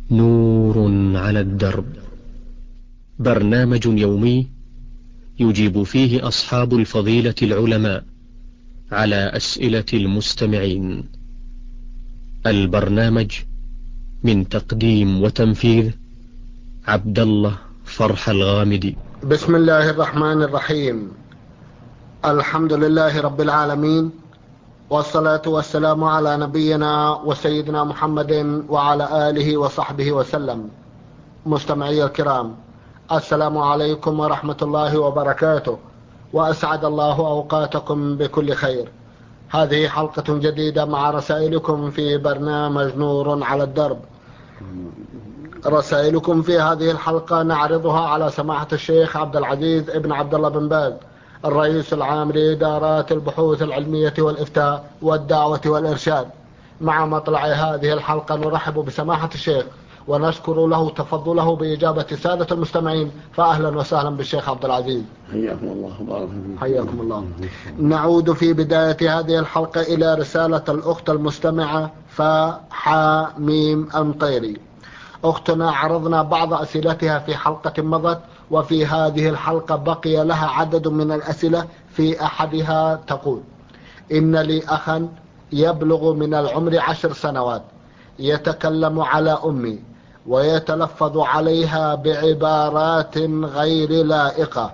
نور على الدرب، برنامج يومي يجيب فيه أصحاب الفضيلة العلماء على أسئلة المستمعين. البرنامج من تقديم وتنفيذ عبد الله فرح الغامدي. بسم الله الرحمن الرحيم. الحمد لله رب العالمين، والصلاة والسلام على نبينا وسيدنا محمد وعلى آله وصحبه وسلم. مستمعي الكرام، السلام عليكم ورحمة الله وبركاته، وأسعد الله أوقاتكم بكل خير. هذه حلقة جديدة مع رسائلكم في برنامج نور على الدرب. رسائلكم في هذه الحلقة نعرضها على سماحة الشيخ عبد العزيز ابن عبد الله بن باز، الرئيس العام لإدارات البحوث العلمية والإفتاء والدعوة والإرشاد. مع مطلع هذه الحلقة نرحب بسماحة الشيخ ونشكر له تفضله بإجابة سادة المستمعين، فأهلا وسهلا بالشيخ عبد العزيز. حياكم الله وبارك فيكم. حياكم الله. نعود في بداية هذه الحلقة إلى رسالة الأخت المستمعة فحاميم أمطيري. أختنا عرضنا بعض أسئلتها في حلقة مضت، وفي هذه الحلقة بقي لها عدد من الأسئلة. في أحدها تقول: إن لي أخا يبلغ من العمر 10 سنوات، يتكلم على أمي ويتلفظ عليها بعبارات غير لائقة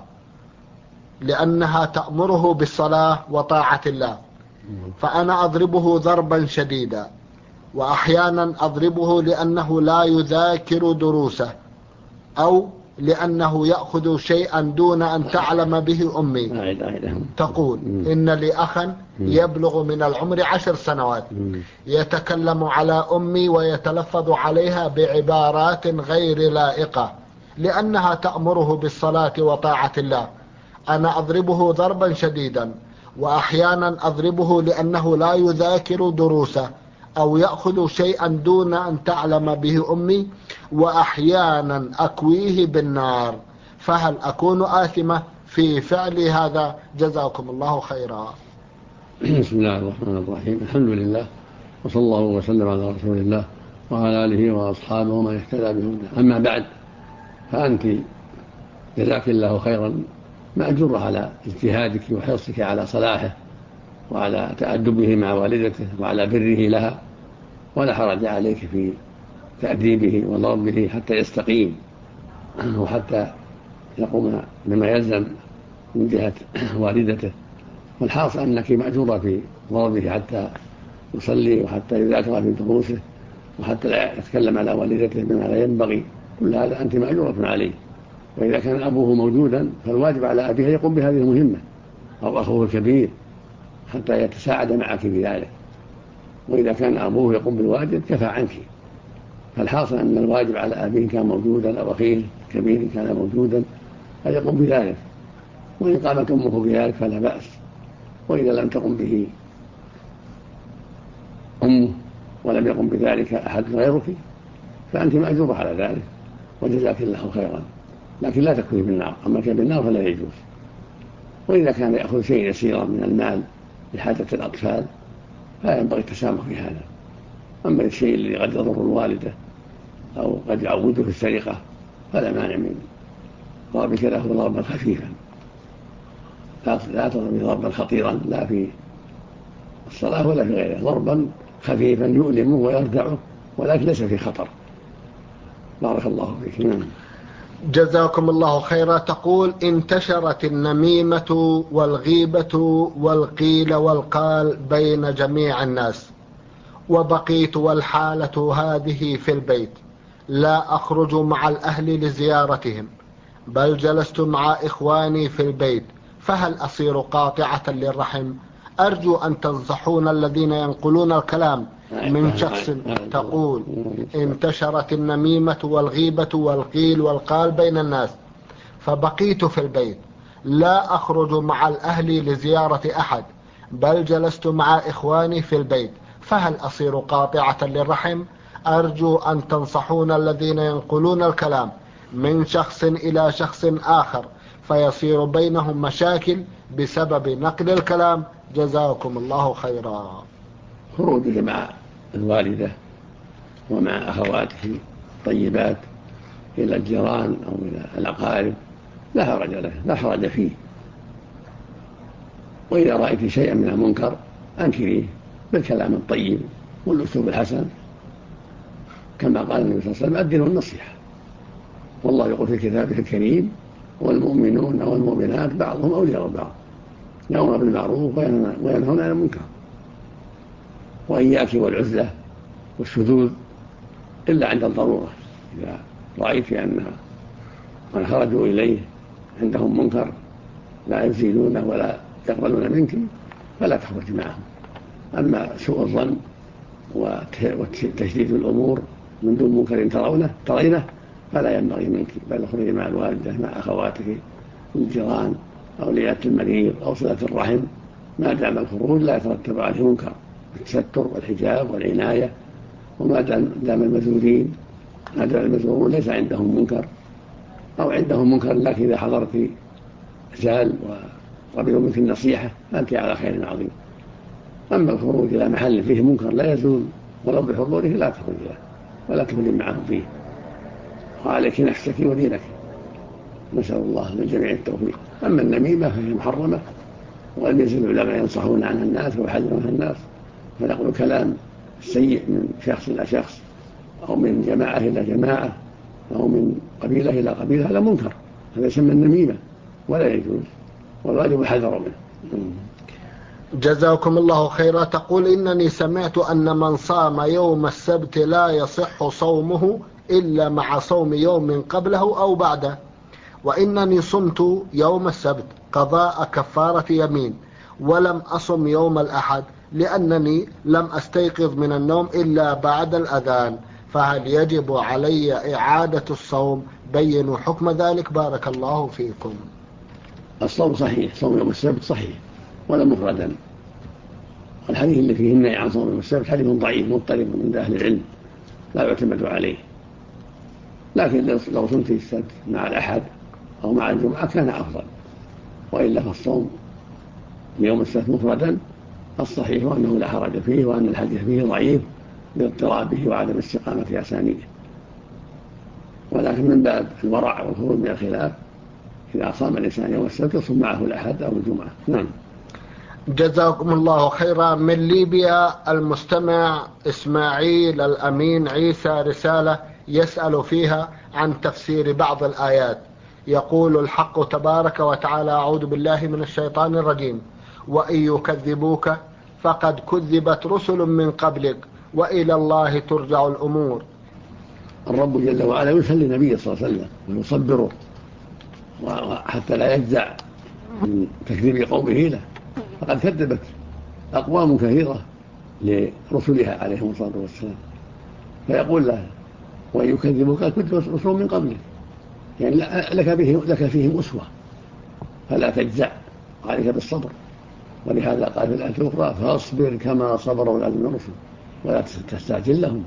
لأنها تأمره بالصلاة وطاعة الله، فأنا أضربه ضربا شديدا، وأحيانا أضربه لأنه لا يذاكر دروسه، أو لأنه يأخذ شيئا دون أن تعلم به أمي. تقول: إن لي أخا يبلغ من العمر 10 سنوات، يتكلم على أمي ويتلفظ عليها بعبارات غير لائقة لأنها تأمره بالصلاة وطاعة الله. أنا أضربه ضربا شديدا، وأحيانا أضربه لأنه لا يذاكر دروسه أو يأخذ شيئا دون أن تعلم به أمي، وأحيانا أكويه بالنار، فهل أكون آثمة في فعل هذا؟ جزاكم الله خيرا. بسم الله الرحمن الرحيم. الحمد لله، وصلى الله وسلم على رسول الله وعلى آله وأصحابه ومن اهتدى بهداه. أما بعد، فأنت جزاك الله خيرا مأجورة على اجتهادك وحرصك على صلاحه وعلى تأدبه مع والدته وعلى بره لها، ولا حرج عليك في تأديبه وضربه حتى يستقيم وحتى يقوم بما يلزم من جهة والدته. والحاصل أنك مأجورة في ضربه حتى يصلي وحتى يذاكر في دروسه وحتى لا يتكلم على والدته بما لا ينبغي. كل هذا أنت مأجورة عليه. وإذا كان أبوه موجودا فالواجب على أبيه يقوم بهذه المهمة، أو أخوه الكبير، حتى يتساعد معك في ذلك. وإذا كان أبوه يقوم بالواجب كفى عنك. فالحاصل أن الواجب على أبيه كان موجودا أو أخيه الكبير كان موجودا أن يقوم بذلك، وإن قامت أمه بذلك فلا بأس. وإذا لم تقم به أمه ولم يقم بذلك أحد غيرك فأنت مأجورة على ذلك، وجزاك الله خيرا. لكن لا تكفي بالنار، أما كان بالنار فلا يجوز. وإذا كان يأخذ شيء يسيرا من المال لحاجة الأطفال فلا ينبغي التسامح في هذا. أما الشيء الذي قد يضر الوالدة أو قد يعوده في السرقة فلا مانع من ضربك له ضربا خفيفا، لا تضرب ضربا خطيرا لا في الصلاة ولا في غيرها، ضربا خفيفا يؤلمه ويردعه ولكن ليس في خطر. بارك الله فيك. جزاكم الله خيرا. تقول: انتشرت النميمة والغيبة والقيل والقال بين جميع الناس، وبقيت والحالة هذه في البيت، لا أخرج مع الأهل لزيارتهم، بل جلست مع إخواني في البيت، فهل أصير قاطعة للرحم؟ أرجو أن تنصحون الذين ينقلون الكلام من شخص. تقول: انتشرت النميمة والغيبة والقيل والقال بين الناس، فبقيت في البيت، لا أخرج مع الأهل لزيارة أحد، بل جلست مع إخواني في البيت، فهل أصير قاطعة للرحم؟ أرجو أن تنصحون الذين ينقلون الكلام من شخص إلى شخص آخر فيصير بينهم مشاكل بسبب نقل الكلام. جزاكم الله خيرا. خروجك مع الوالدة ومع أخواته الطيبات إلى الجيران أو إلى الأقارب لا حرج له، لا حرج فيه. وإذا رأيت شيئا من المنكر أنكريه بالكلام الطيب والأسلوب الحسن، كما قال النبي صلى الله عليه وسلم: الدين النصيحة. والله يقول في كتابه الكريم: والمؤمنون والمؤمنات بعضهم أولياء بعض يأمرون بالمعروف وينهون عن المنكر. وإياك والعزلة والشذوذ إلا عند الضرورة. إذا رأيت أن من خرجوا إليه عندهم منكر لا يزيلونه ولا يقبلون منك فلا تخرج معهم. أما سوء الظن وتشديد الأمور من دون منكر ترينه فلا ينبغي منك، بل اخرجي مع الوالدة، مع أخواتك، الجيران، أولياء المريض أو صلة الرحم، ما دام الخروج لا يترتب عليه منكر، التستر والحجاب والعناية. وما دام المزورين ليس عندهم منكر أو عندهم منكر لكن إذا حضرت زال وقبلوا منك النصيحة فأنت على خير عظيم. أما الخروج إلى محل فيه منكر لا يزول ولو بحضوره لا تخرج له ولا تخرج معهم فيه، وعليك نفسك ودينك. نسأل الله للجميع التوفيق. أما النميمة فهي محرمة، وأن يزل العلماء ينصحون عنها الناس ويحذرونها الناس، فنقول كلام سيء من شخص إلى شخص أو من جماعة إلى جماعة أو من قبيلة إلى قبيلة هذا منكر، هذا يسمى النميمة ولا يجوز، والواجب الحذر منه. جزاكم الله خيرا. تقول: إنني سمعت أن من صام يوم السبت لا يصح صومه إلا مع صوم يوم قبله أو بعده، وإنني صمت يوم السبت قضاء كفارة يمين ولم أصم يوم الأحد لأنني لم أستيقظ من النوم إلا بعد الأذان، فهل يجب علي إعادة الصوم؟ بينوا حكم ذلك بارك الله فيكم. الصوم صحيح، صوم يوم السبت صحيح ولا مفردا. والحديث اللي فيه النهي عن صوم يوم السبت حديث ضعيف مضطرب عند أهل العلم لا يعتمد عليه، لكن لو صمت السبت مع الأحد أو مع الجمعة كان أفضل. وإلا فالصوم يوم السبت مفردا الصحيح أنه لا حرج فيه، وأن الحديث فيه ضعيف لاضطرابه وعدم استقامة أسانيده، ولكن من باب الورع والخروج من الخلاف إذا صام الإنسان يوم السبت يصوم معه الأحد أو الجمعة. نعم. جزاكم الله خيرا. من ليبيا المستمع إسماعيل الأمين عيسى رسالة يسأل فيها عن تفسير بعض الآيات. يقول: الحق تبارك وتعالى: أعوذ بالله من الشيطان الرجيم: وإن يكذبوك فقد كذبت رسل من قبلك وإلى الله ترجع الأمور. الرب جل وعلا يسلي النبي صلى الله عليه وسلم ويصبره حتى لا يجزع من تكذيب قومه له، فقد كذبت أقوام كثيرة لرسلها عليهم الصلاة والسلام، فيقول له: وإن يكذبوك كذبت رسل من قبلك، يعني لك فيهم أسوة فلا تجزع، عليك بالصبر. ولهذا قال في الآية الأخرى: فاصبر كما صبر أولئك من الرسل ولا تستعجل لهم.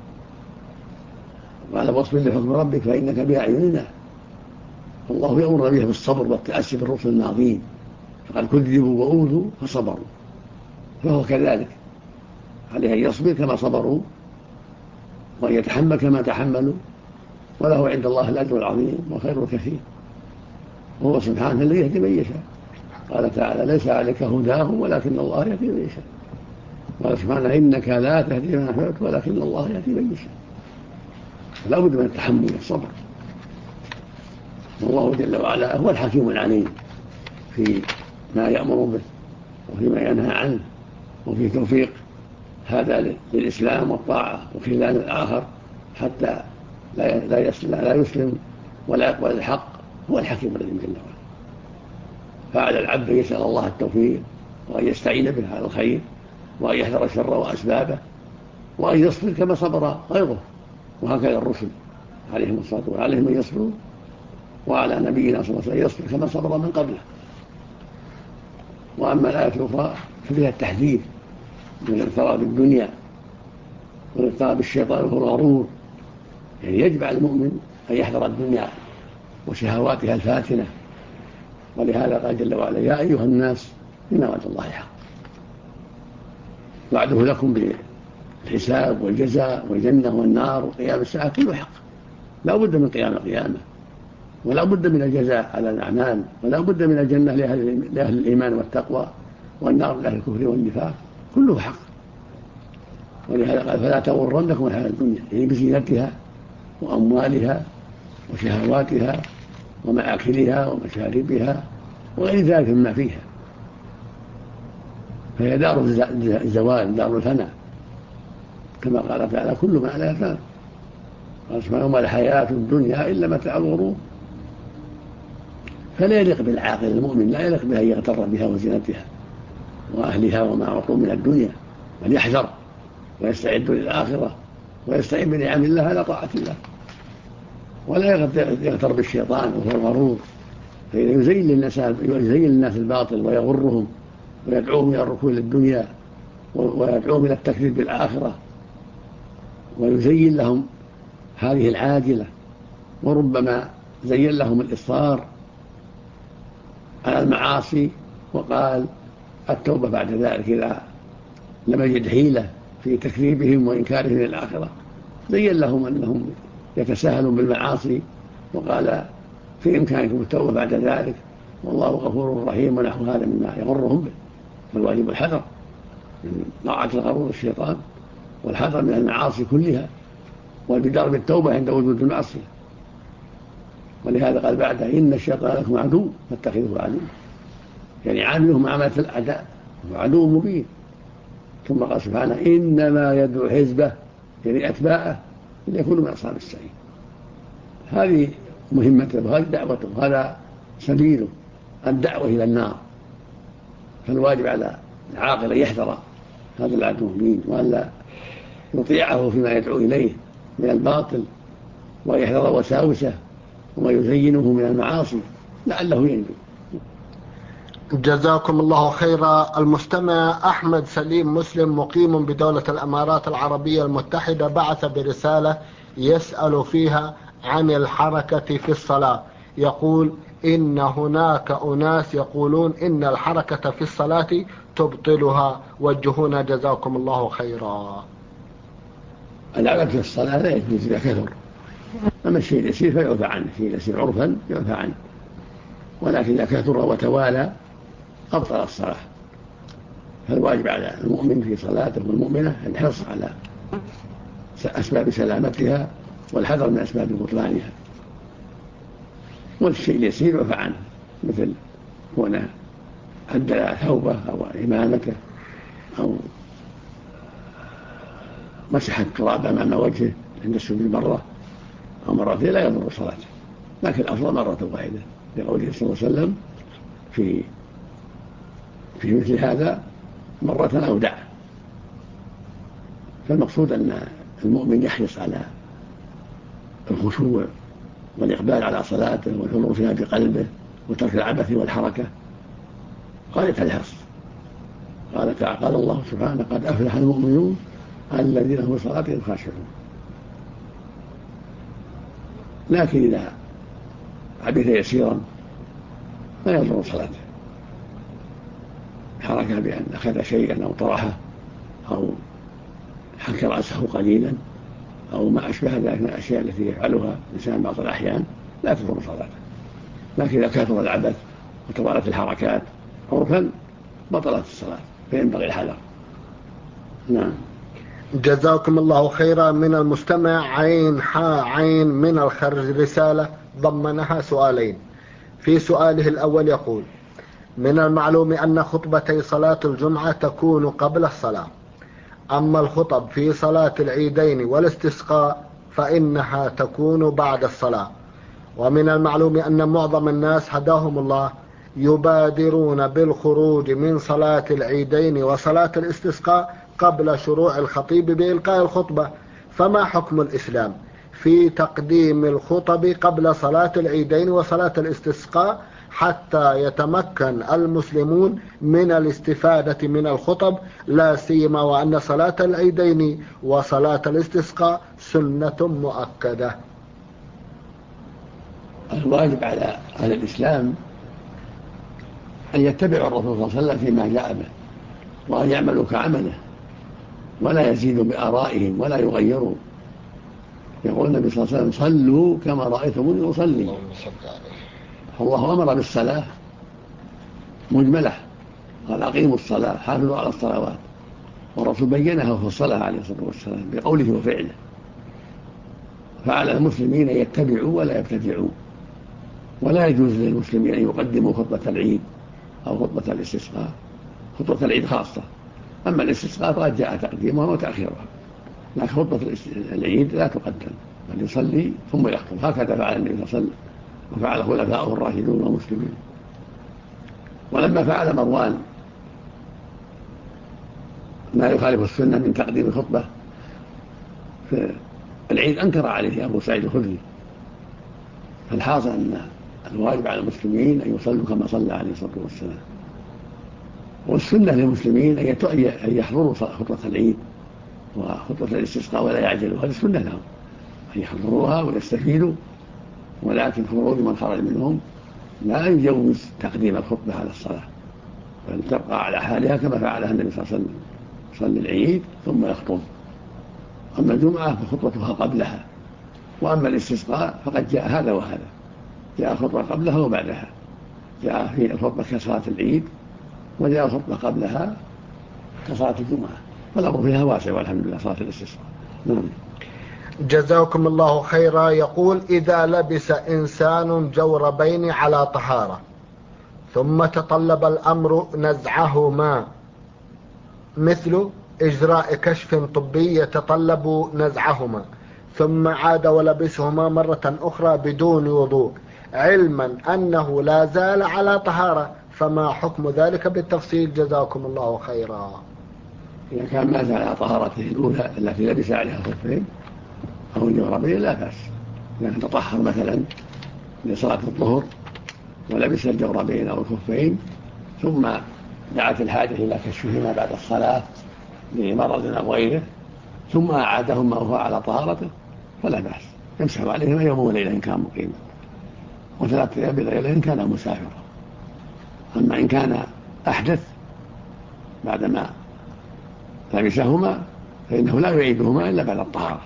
قال: واصبر لحكم ربك فإنك بأعيننا. فالله يأمر به بالصبر والتأسي بالرسل الماضين، فقد كذبوا وأوذوا فصبروا، فهو كذلك عليه أن يصبر كما صبروا وأن يتحمل كما تحملوا، وله عند الله الأجر العظيم وخير كثير، وهو سبحانه الذي يهدي من يشاء. قال تعالى: ليس عليك هداهم ولكن الله يهدي من يشاء. قال سبحانه: إنك لا تهدي من أحببت ولكن الله يهدي من يشاء. فلا بد من التحمل والصبر. والله جل وعلا هو الحكيم العليم في ما يأمر به وفيما ينهى عنه، وفي توفيق هذا للإسلام والطاعة وخذلان الآخر حتى لا يسلم ولا يقبل الحق. هو الحكيم الذي جل وعلا. فعلى العبد يسأل الله التوفيق وأن يستعين به على الخير وأن يحذر الشر وأسبابه وأن يصبر كما صبر غيره. وهكذا الرسل عليهم الصلاة والسلام عليهم أن يصبروا، وعلى نبينا صلى الله عليه وسلم يصبر كما صبر من قبله. وأما الآية الأخرى ففيها التحذير من الاغترار بالدنيا والاغترار بالشيطان وهو الغرور، يعني يجب على المؤمن أن يحذر الدنيا وشهواتها الفاتنة. ولهذا قال جل وعلا: يا أيها الناس إن وعد الله حق، وعده لكم بالحساب والجزاء والجنة والنار وقيام الساعة كله حق، لا بد من قيام القيامة، ولا بد من الجزاء على الأعمال، ولا بد من الجنة لأهل الإيمان والتقوى، والنار لأهل الكفر والنفاق، كله حق. ولهذا قال فلا تغرنكم الحياة الدنيا، يعني بزينتها وأموالها وشهواتها ومآكلها ومشاربها وغير ذلك مما فيها، فهي دار الزوال، دار الفناء، كما قال تعالى كل ما عليها فان. قال سبحانه وما الحياة الدنيا إلا متاع الغرور. فلا يليق بالعاقل المؤمن، لا يليق بها يغتر بها وزينتها وأهلها وما أعطوا من الدنيا، بل يحذر ويستعد للآخرة ويستعين بنعم الله على طاعة الله، ولا يغتر بالشيطان وهو الغرور، فيزين للناس الباطل ويغرهم ويدعوهم إلى الركون للدنيا ويدعوهم إلى التكذيب بالآخرة، ويزين لهم هذه العاجلة، وربما زين لهم الإصرار على المعاصي، وقال التوبة بعد ذلك إذا لم يجد حيلة في تكذيبهم وإنكارهم للآخرة، زين لهم أنهم يتساهلون بالمعاصي، وقال في إمكانكم التوبة بعد ذلك والله غفور رحيم، ونحو هذا مما يغرهم به. فالواجب الحذر من طاعة الغرور الشيطان، والحذر من المعاصي كلها، والبدار بالتوبة عند وجود المعصية. ولهذا قال بعدها إن الشيطان لكم عدو فاتخذوه عدو، يعني عامله معاملة الأعداء، وعدو مبين. ثم قال سبحانه إنما يدعو حزبه، يعني أتباعه، ليكونوا من أصحاب السعير. هذه مهمته وهذه دعوته، وهذا سبيله، الدعوة إلى النار. فالواجب على العاقل أن يحذر هذا العدو المبين، وألا يطيعه فيما يدعو إليه من الباطل، ويحذر وساوسه وما يزينه من المعاصي لعله ينجو. جزاكم الله خيرا. المستمع أحمد سليم مسلم مقيم بدولة الإمارات العربية المتحدة بعث برسالة يسأل فيها عن الحركة في الصلاة. يقول إن هناك أناس يقولون إن الحركة في الصلاة تبطلها، وجهونا جزاكم الله خيرا. العبث في الصلاة لا يجوز إذا كثر، أما الشيء اليسير فيعفى عنه، الشيء اليسير عرفا يعفى عنه، ولكن إذا كثر وتوالى أبطل الصلاة. فالواجب على المؤمن في صلاته والمؤمنة الحرص على أسباب سلامتها والحذر من أسباب بطلانها، والشيء اليسير يعفى عنه، مثل كونه أدى ثوبه أو إمامته أو مسح التراب أمام وجهه عند السجود مرة أو مرتين لا يضر صلاته، لكن الأفضل مرة واحدة لقوله صلى الله عليه وسلم في مثل هذا مرة أو دع. فالمقصود أن المؤمن يحرص على الخشوع والإقبال على صلاته والحضور فيها بقلبه وترك العبث والحركة غاية الحرص. قال الله سبحانه قد أفلح المؤمنون الذين هم في صلاتهم خاشعون. لكن إذا عبث يسيرا لا يضر صلاته، حركة بأن أخذ شيئا أو طرحه أو حك رأسه قليلا أو ما أشبه ذلك من الأشياء التي يفعلها الإنسان بعض الأحيان لا تضر صلاته. لكن إذا كثر العبث وتوالت الحركات عرفا بطلت الصلاة، فينبغي الحذر. نعم. جزاكم الله خيرا. من المستمع عين من الخرج رسالة ضمنها سؤالين. في سؤاله الأول يقول: من المعلوم أن خطبتي صلاة الجمعة تكون قبل الصلاة، أما الخطب في صلاة العيدين والاستسقاء فإنها تكون بعد الصلاة. ومن المعلوم أن معظم الناس هداهم الله يبادرون بالخروج من صلاة العيدين وصلاة الاستسقاء قبل شروع الخطيب بإلقاء الخطبة، فما حكم الإسلام في تقديم الخطب قبل صلاة العيدين وصلاة الاستسقاء حتى يتمكن المسلمون من الاستفادة من الخطب، لا سيما وأن صلاة العيدين وصلاة الاستسقاء سنة مؤكدة؟ الواجب على أهل الإسلام أن يتبعوا الرسول صلى الله عليه وسلم فيما جاء به، وأن يعملوا كعمله ولا يزيدوا بآرائهم ولا يغيروا. يقول النبي صلى الله عليه وسلم صلوا كما رأيتموني أصلي. الله أمر بالصلاة مجملة، قال أقيموا الصلاة حافظوا على الصلوات، والرسول بينها في الصلاة عليه الصلاة والسلام بقوله وفعله. فعلى المسلمين أن يتبعوا ولا يبتدعوا، ولا يجوز للمسلمين أن يقدموا خطبة العيد أو خطبة الاستسقاء، خطبة العيد خاصة. أما الاستسقاء فقد جاء تقديمها وتأخيرها، لكن خطبة العيد لا تقدم، بل يصلي ثم يخطب. هكذا فعل النبي صلى الله عليه وسلم وفعل خلفاؤه الراشدون والمسلمين. ولما فعل مروان ما يخالف السنة من تقديم الخطبة في العيد أنكر عليه أبو سعيد الخدري. فالحاصل أن الواجب على المسلمين أن يصلوا كما صلى عليه الصلاة والسلام، والسنة للمسلمين أن يحضروا خطبة العيد وخطبة الاستسقاء ولا يعجلوا، هذه السنة لهم أن يحضروها ويستفيدوا. ولكن خروج من خرج منهم لا يجوز تقديم الخطبة على الصلاة، بل تبقى على حالها كما فعلها النبي صلى الله عليه وسلم، يصلي العيد ثم يخطب. أما الجمعة فخطبتها قبلها، وأما الاستسقاء فقد جاء هذا وهذا، جاء خطبة قبلها وبعدها، جاء في الخطبة كصلاة العيد وجاء الخطبة قبلها كصلاة الجمعة، فالأمر فيها واسع والحمد لله. صلاة الاستسقاء. نعم. جزاكم الله خيرا. يقول: إذا لبس إنسان جوربين على طهارة ثم تطلب الأمر نزعهما، مثل إجراء كشف طبي يتطلب نزعهما، ثم عاد ولبسهما مرة أخرى بدون وضوء، علما أنه لا زال على طهارة، فما حكم ذلك بالتفصيل؟ جزاكم الله خيرا. إذا كان ما زال على طهارته الأولى التي لبس عليها الخفين أو الجوربين لا بأس. إذا تطهر مثلا لصلاة الظهر ولبس الجوربين أو الخفين ثم دعت الحاجة إلى كشفهما بعد الصلاة لمرض أو غيره ثم أعادهما وهو على طهارته فلا بأس، يمسح عليهما يوم وليلة إن كان مقيما، وثلاثة أيام بليلة إن كان مسافرا. أما إن كان أحدث بعدما لبسهما فإنه لا يعيدهما إلا بعد الطهارة.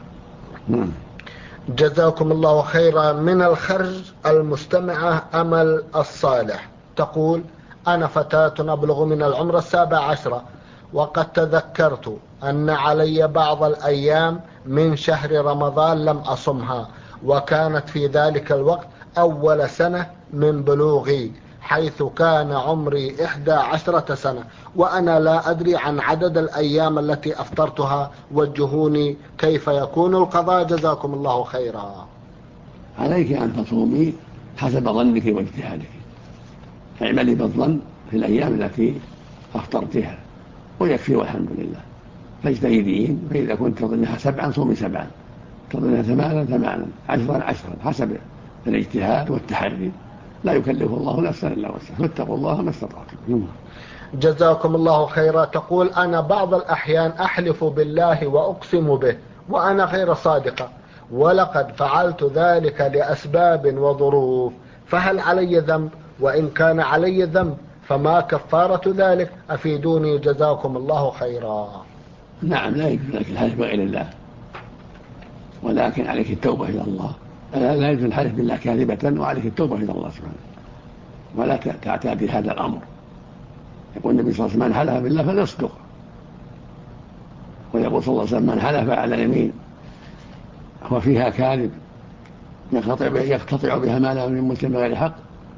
جزاكم الله خيرا. من الخرج المستمعة أمل الصالح تقول: أنا فتاة أبلغ من العمر 17، وقد تذكرت أن علي بعض الأيام من شهر رمضان لم أصمها، وكانت في ذلك الوقت أول سنة من بلوغي، حيث كان عمري 11 سنة، وأنا لا أدري عن عدد الأيام التي أفطرتها، وجهوني كيف يكون القضاء؟ جزاكم الله خيرا. عليك أن تصومي حسب ظنك واجتهادك، اعملي بالظن في الأيام التي أفطرتها ويكفي والحمد لله. فاجتهدين، فإذا كنت تظنها 7 صومي 7، تظنها 8 10 حسب الاجتهاد والتحري، لا يكلف الله نفسا إلا وسعها، فاتقوا الله ما استطعتم. جزاكم الله خيرا. تقول: أنا بعض الأحيان أحلف بالله وأقسم به وأنا غير صادقة، ولقد فعلت ذلك لأسباب وظروف، فهل علي ذنب؟ وإن كان علي ذنب فما كفارة ذلك؟ أفيدوني جزاكم الله خيرا. نعم، لا يجوز لك الحلف بغير الله، ولكن عليك التوبة إلى الله. لا يجوز الحلف بالله كاذبة، وعليك التوبة إلى الله سبحانه، ولا تعتادي هذا الأمر. يقول النبي صلى الله عليه وسلم: من حلف بالله فليصدق. ويقول صلى الله عليه وسلم: من حلف على يمين وفيها كاذب يقتطع بها مالا من مسلم بغير حق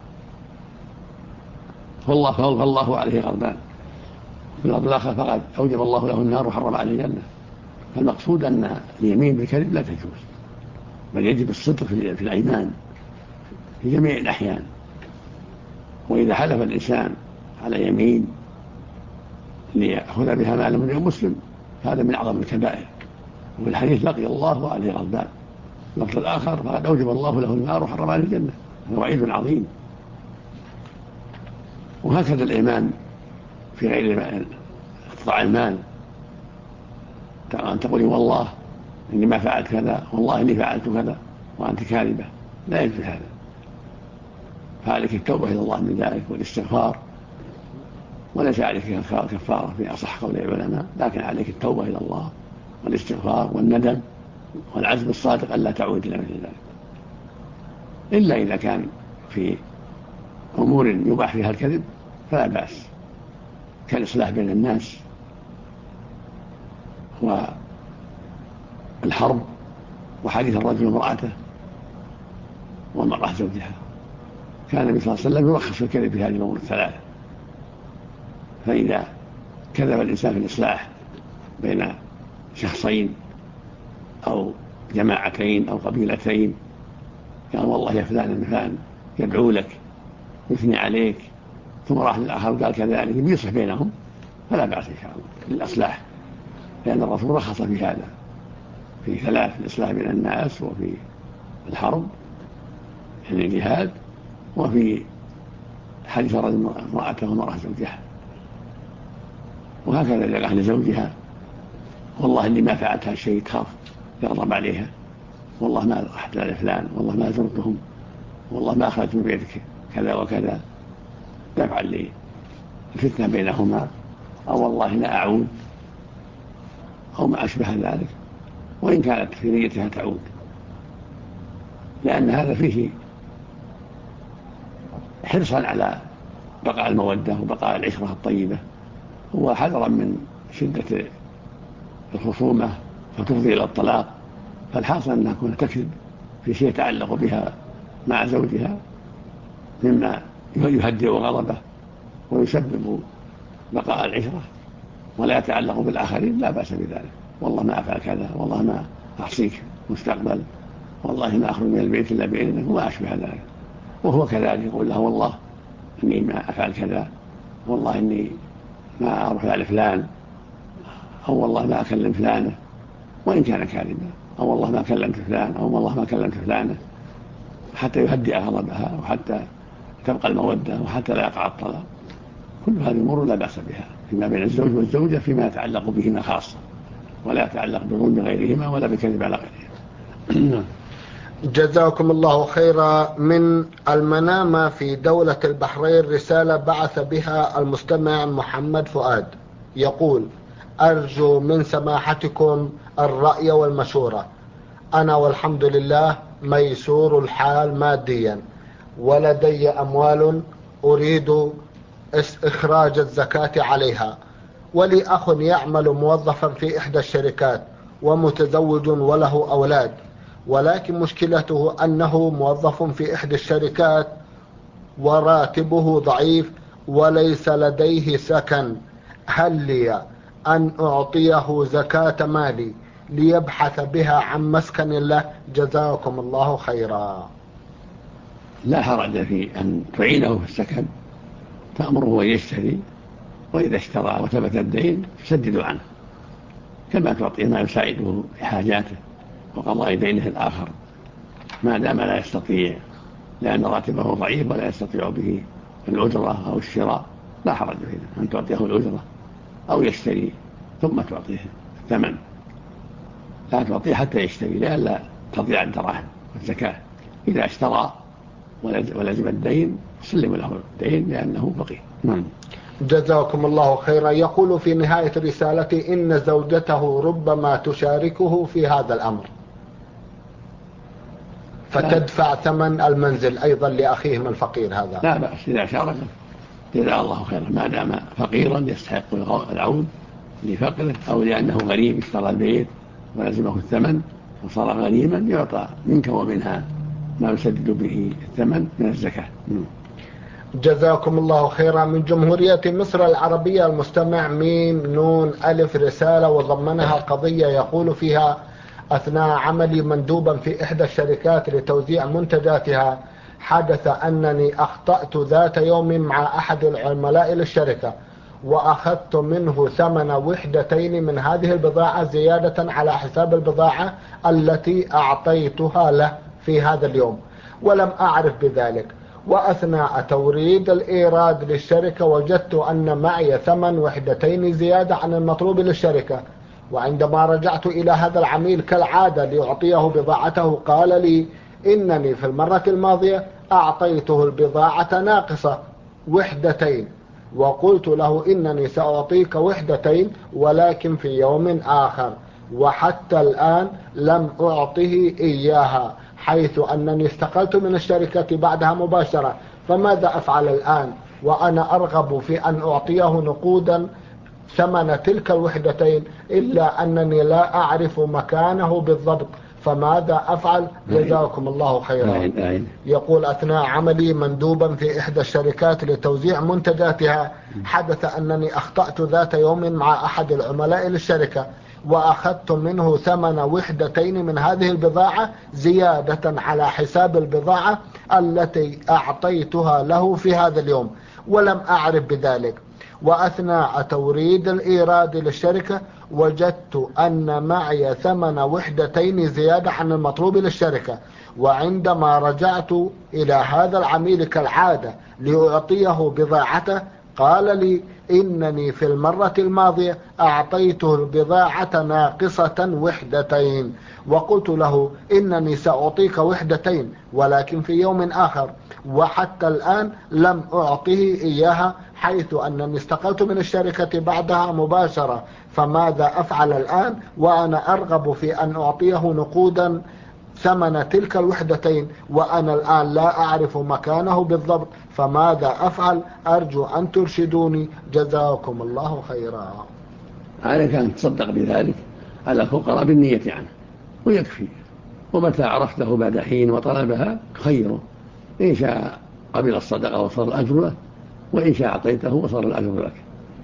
فالله عليه غضبان، في الأرض الآخر فقد أوجب الله له النار وحرم عليه الجنة. فالمقصود أن اليمين بالكذب لا تجوز، بل يجب الصدق في الأيمان في جميع الأحيان. وإذا حلف الإنسان على يمين ليأخذ بها مال من مسلم هذا من أعظم الكبائر، وفي الحديث: لقي الله وعليه غضبان. اللفظ الآخر: فقد أوجب الله له النار وحرم عليه الجنة. هذا وعيد عظيم. وهكذا الإيمان في غير اقتطاع المال، أن تقولي والله إني ما فعلت كذا، والله إني فعلت كذا، وأنت كاذبة، لا يجوز هذا. فعليك التوبة إلى الله من ذلك والاستغفار، وليس عليك كفارة في أصح قول العلماء، لكن عليك التوبة إلى الله والاستغفار والندم والعزم الصادق ألا تعود إلى مثل ذلك، إلا إذا كان في أمور يباح فيها الكذب فلا بأس، كالإصلاح بين الناس والحرب وحديث الرجل وامرأته والمرأة زوجها. كان النبي صلى الله عليه وسلم يرخص الكذب في هذه الأمور الثلاثة، فإذا كذب الإنسان في الإصلاح بين شخصين أو جماعتين أو قبيلتين، قال والله يا فلان المفلان يدعو لك يثني عليك، ثم راح للآخر قال كذلك، بيصلح بينهم فلا بأس إن شاء الله للإصلاح، لأن الرسول رخص في هذا في ثلاث: الإصلاح بين الناس، وفي الحرب يعني الجهاد، وفي حديث الرجل امرأته ومرأة زوجها. وهكذا إذا قال لزوجها والله إني ما فعلت هالشيء، تخاف يغضب عليها، والله ما رحت على فلان، والله ما زرتهم، والله ما أخرجت من بيتك كذا وكذا، دفعا للفتنة بينهما، أو والله لا أعود، أو ما أشبه ذلك، وإن كانت في نيتها تعود، لأن هذا فيه حرصا على بقاء المودة وبقاء العشرة الطيبة، هو حذرا من شدة الخصومة فتفضي إلى الطلاق. فالحاصل أنها تكون تكذب في شيء يتعلق بها مع زوجها مما يهدئ غضبه ويسبب بقاء العشرة، ولا يتعلق بالآخرين، لا بأس بذلك. والله ما أفعل كذا، والله ما أحصيك مستقبل، والله ما أخرج من البيت إلا بإذنك، وما أشبه ذلك. وهو كذلك يقول له والله إني ما أفعل كذا، والله إني ما أروح على فلان، أو والله ما أكلم فلانة، وإن كان كاذبا، أو والله ما كلمت فلان، أو والله ما كلمت فلانة، حتى يهدئ غضبها وحتى تبقى المودة وحتى لا يقع الطلاق. كل هذه الأمور لا بأس بها فيما بين الزوج والزوجة فيما يتعلق بهما خاصة، ولا يتعلق بظلم غيرهما ولا بكذب على غيرهما. جزاكم الله خيرا. من المنامة في دولة البحرين رسالة بعث بها المستمع محمد فؤاد، يقول: أرجو من سماحتكم الرأي والمشورة. أنا والحمد لله ميسور الحال ماديا، ولدي أموال أريد إخراج الزكاة عليها، ولي أخ يعمل موظفا في إحدى الشركات ومتزوج وله أولاد، ولكن مشكلته أنه موظف في إحدى الشركات وراتبه ضعيف وليس لديه سكن. هل لي أن أعطيه زكاة مالي ليبحث بها عن مسكن له؟ جزاكم الله خيرا. لا حرج في أن تعينه في السكن، تأمره أن يشتري، وإذا اشترى وثبت الدين تسدد عنه، كما تعطيه ما يساعده في حاجاته وقضاء دينه الآخر، ما دام لا يستطيع، لأن راتبه ضعيف ولا يستطيع به الأجرة أو الشراء، لا حرج فيه أن تعطيه الأجرة أو يشتري ثم تعطيه الثمن، لا تعطيه حتى يشتري لئلا تضيع الدراهم والزكاة. إذا اشترى ولزم الدين سلم له الدين لأنه فقير. جزاكم الله خيرا. يقول في نهاية رسالتي إن زوجته ربما تشاركه في هذا الأمر فتدفع ثمن المنزل أيضا لأخيهم الفقير هذا. لا بأس إذا شارك جزاه الله خيرا، ما دام فقيرا يستحق العون لفقره، أو لأنه غريب اشترى البيت ولزمه الثمن وصار غريما، يعطى منك ومنها ما يسدد به الثمن من الزكاة. جزاكم الله خيرا. من جمهورية مصر العربية المستمع ميم نون ألف رسالة وضمنها قضية يقول فيها: أثناء عملي مندوبا في إحدى الشركات لتوزيع منتجاتها، حدث أنني أخطأت ذات يوم مع أحد العملاء للشركة، وأخذت منه ثمن وحدتين من هذه البضاعة زيادة على حساب البضاعة التي أعطيتها له في هذا اليوم، ولم أعرف بذلك. وأثناء توريد الإيراد للشركة وجدت أن معي ثمن وحدتين زيادة عن المطلوب للشركة، وعندما رجعت إلى هذا العميل كالعادة لأعطيه بضاعته قال لي إنني في المرة الماضية أعطيته البضاعة ناقصة وحدتين، وقلت له إنني سأعطيك وحدتين ولكن في يوم آخر، وحتى الآن لم أعطه إياها، حيث أنني استقلت من الشركة بعدها مباشرة. فماذا أفعل الآن وأنا أرغب في أن أعطيه نقودا ثمن تلك الوحدتين، إلا أنني لا أعرف مكانه بالضبط؟ فماذا أفعل؟ جزاكم الله خيرا. يقول: أثناء عملي مندوبا في إحدى الشركات لتوزيع منتجاتها، حدث أنني أخطأت ذات يوم مع أحد العملاء للشركة، وأخذت منه ثمن وحدتين من هذه البضاعة زيادة على حساب البضاعة التي أعطيتها له في هذا اليوم، ولم أعرف بذلك. وأثناء توريد الإيراد للشركة وجدت أن معي ثمن وحدتين زيادة عن المطلوب للشركة. وعندما رجعت إلى هذا العميل كالعادة لأعطيه بضاعته، قال لي إنني في المرة الماضية أعطيته البضاعة ناقصة وحدتين، وقلت له إنني سأعطيك وحدتين ولكن في يوم آخر، وحتى الآن لم أعطه إياها، حيث أنني استقلت من الشركة بعدها مباشرة. فماذا أفعل الآن وأنا أرغب في أن أعطيه نقودا ثمن تلك الوحدتين، وأنا الآن لا أعرف مكانه بالضبط؟ فماذا أفعل؟ أرجو أن ترشدوني، جزاكم الله خيرا. عليك أن تصدق بذلك على الفقراء بالنية عنه ويكفي، ومتى عرفته بعد حين وطلبها خيره، إن شاء قبل الصدقة وصار الأجر له، وإن شاء أعطيته وصار الأجر لك.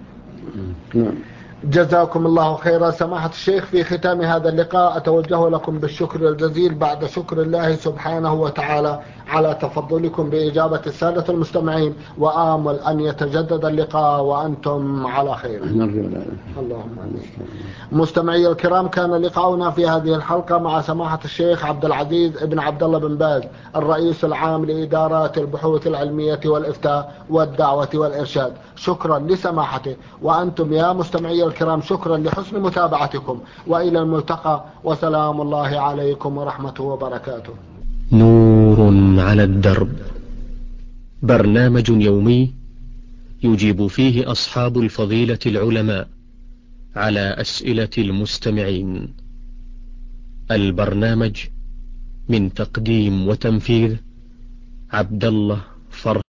نعم. جزاكم الله خيرا. سماحة الشيخ، في ختام هذا اللقاء أتوجه لكم بالشكر الجزيل بعد شكر الله سبحانه وتعالى على تفضلكم بإجابة السادة المستمعين، وآمل أن يتجدد اللقاء وأنتم على خير. اللهم آمين. مستمعي الكرام، كان لقاؤنا في هذه الحلقة مع سماحة الشيخ عبد العزيز بن عبد الله بن باز، الرئيس العام لإدارات البحوث العلمية والإفتاء والدعوة والإرشاد. شكرا لسماحته، وأنتم يا مستمعي الكرام شكرا لحسن متابعتكم، وإلى الملتقى، وسلام الله عليكم ورحمته وبركاته. نور على الدرب، برنامج يومي يجيب فيه أصحاب الفضيلة العلماء على أسئلة المستمعين. البرنامج من تقديم وتنفيذ عبد الله فرح.